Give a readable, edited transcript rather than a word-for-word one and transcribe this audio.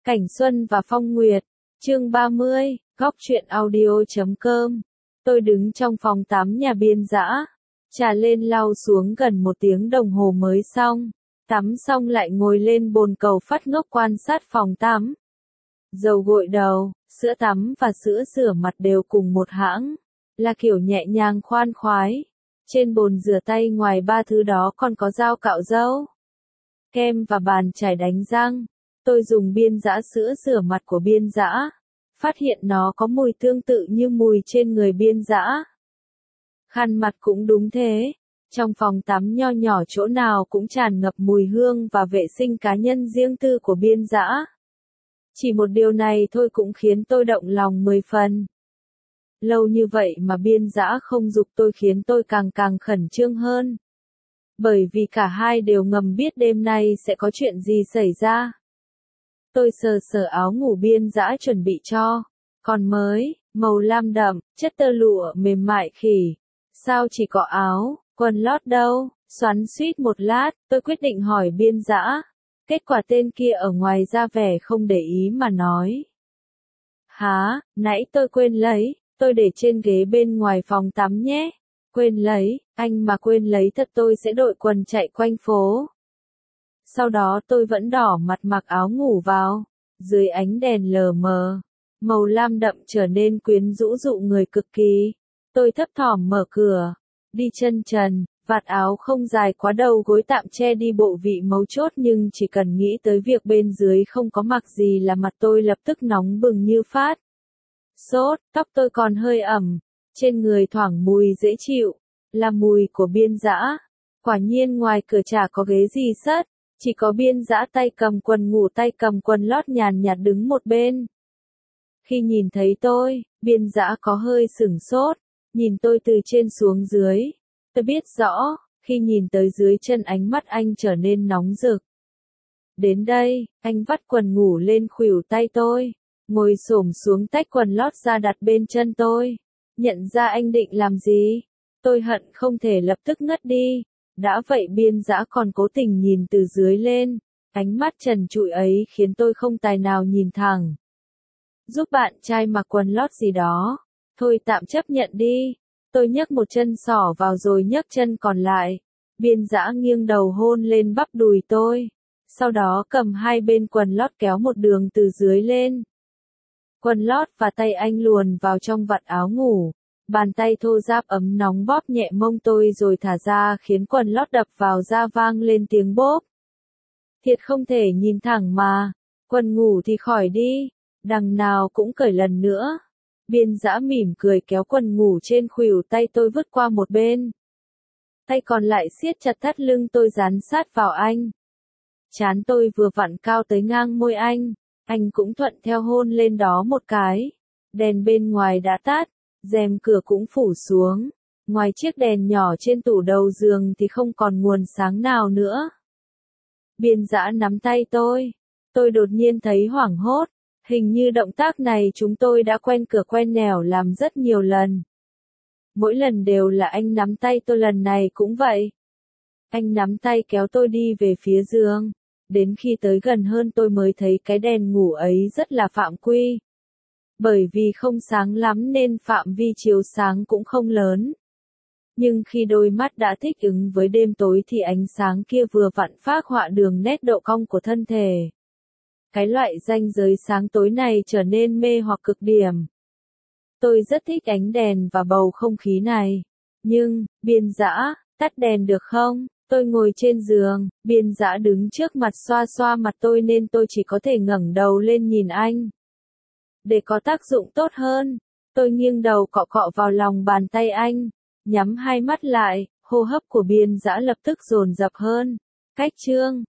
Cảnh Xuân và Phong Nguyệt, chương 30, góc truyện audio.com. Tôi đứng trong phòng tắm nhà Biên Dã, trà lên lau xuống gần 1 tiếng đồng hồ mới xong. Tắm xong lại ngồi lên bồn cầu phát ngốc quan sát phòng tắm. Dầu gội đầu, sữa tắm và sữa rửa mặt đều cùng một hãng, là kiểu nhẹ nhàng khoan khoái. Trên bồn rửa tay ngoài 3 thứ đó còn có dao cạo râu, kem và bàn chải đánh răng. Tôi dùng Biên Dã sữa rửa mặt của Biên Dã, phát hiện nó có mùi tương tự như mùi trên người Biên Dã. Khăn mặt cũng đúng thế. Trong phòng tắm nho nhỏ chỗ nào cũng tràn ngập mùi hương và vệ sinh cá nhân riêng tư của Biên Dã. Chỉ một điều này thôi cũng khiến tôi động lòng 10 phần. Lâu như vậy mà Biên Dã không giục tôi khiến tôi càng khẩn trương hơn. Bởi vì cả hai đều ngầm biết đêm nay sẽ có chuyện gì xảy ra. Tôi sờ áo ngủ Biên Dã chuẩn bị cho. Còn mới, màu lam đậm, chất tơ lụa mềm mại khỉ. Sao chỉ có áo, quần lót đâu? Xoắn xuýt một lát, tôi quyết định hỏi Biên Dã. Kết quả tên kia ở ngoài ra vẻ không để ý mà nói. Hả, nãy tôi quên lấy, tôi để trên ghế bên ngoài phòng tắm nhé. Quên lấy, anh mà quên lấy thật tôi sẽ đội quần chạy quanh phố. Sau đó tôi vẫn đỏ mặt mặc áo ngủ vào. Dưới ánh đèn lờ mờ, màu lam đậm trở nên quyến rũ dụ người cực kỳ. Tôi thấp thỏm mở cửa, đi chân trần, vạt áo không dài quá đầu gối tạm che đi bộ vị mấu chốt, nhưng chỉ cần nghĩ tới việc bên dưới không có mặc gì là mặt tôi lập tức nóng bừng như phát sốt. Tóc tôi còn hơi ẩm, trên người thoảng mùi dễ chịu, là mùi của Biên Dã. Quả nhiên ngoài cửa chả có ghế gì sất, chỉ có Biên Dã tay cầm quần ngủ tay cầm quần lót nhàn nhạt đứng một bên. Khi nhìn thấy tôi, Biên Dã có hơi sửng sốt, nhìn tôi từ trên xuống dưới. Tôi biết rõ, khi nhìn tới dưới chân ánh mắt anh trở nên nóng rực. Đến đây, anh vắt quần ngủ lên khuỷu tay tôi, ngồi xổm xuống tách quần lót ra đặt bên chân tôi. Nhận ra anh định làm gì, tôi hận không thể lập tức ngất đi. Đã vậy Biên Dã còn cố tình nhìn từ dưới lên, ánh mắt trần trụi ấy khiến tôi không tài nào nhìn thẳng. Giúp bạn trai mặc quần lót gì đó, thôi tạm chấp nhận đi. Tôi nhấc một chân xỏ vào rồi nhấc chân còn lại. Biên Dã nghiêng đầu hôn lên bắp đùi tôi, sau đó cầm hai bên quần lót kéo một đường từ dưới lên. Quần lót và tay anh luồn vào trong vạt áo ngủ. Bàn tay thô ráp ấm nóng bóp nhẹ mông tôi rồi thả ra khiến quần lót đập vào da vang lên tiếng bốp. Thiệt không thể nhìn thẳng mà. Quần ngủ thì khỏi đi, đằng nào cũng cởi lần nữa. Biên Dã mỉm cười kéo quần ngủ trên khuỷu tay tôi vứt qua một bên. Tay còn lại siết chặt thắt lưng tôi dán sát vào anh. Trán tôi vừa vặn cao tới ngang môi anh cũng thuận theo hôn lên đó một cái. Đèn bên ngoài đã tắt, rèm cửa cũng phủ xuống. Ngoài chiếc đèn nhỏ trên tủ đầu giường thì không còn nguồn sáng nào nữa. Biên Dã nắm tay tôi đột nhiên thấy hoảng hốt. Hình như động tác này chúng tôi đã quen cửa quen nẻo làm rất nhiều lần. Mỗi lần đều là anh nắm tay tôi, lần này cũng vậy. Anh nắm tay kéo tôi đi về phía giường. Đến khi tới gần hơn tôi mới thấy cái đèn ngủ ấy rất là phạm quy. Bởi vì không sáng lắm nên phạm vi chiếu sáng cũng không lớn. Nhưng khi đôi mắt đã thích ứng với đêm tối thì ánh sáng kia vừa vặn phác họa đường nét độ cong của thân thể. Cái loại ranh giới sáng tối này trở nên mê hoặc cực điểm. Tôi rất thích ánh đèn và bầu không khí này. Nhưng, Biên Dã, tắt đèn được không? Tôi ngồi trên giường, Biên Dã đứng trước mặt xoa xoa mặt tôi nên tôi chỉ có thể ngẩng đầu lên nhìn anh. Để có tác dụng tốt hơn, tôi nghiêng đầu cọ cọ vào lòng bàn tay anh, nhắm hai mắt lại, hô hấp của Biên Dã lập tức dồn dập hơn. Cách chương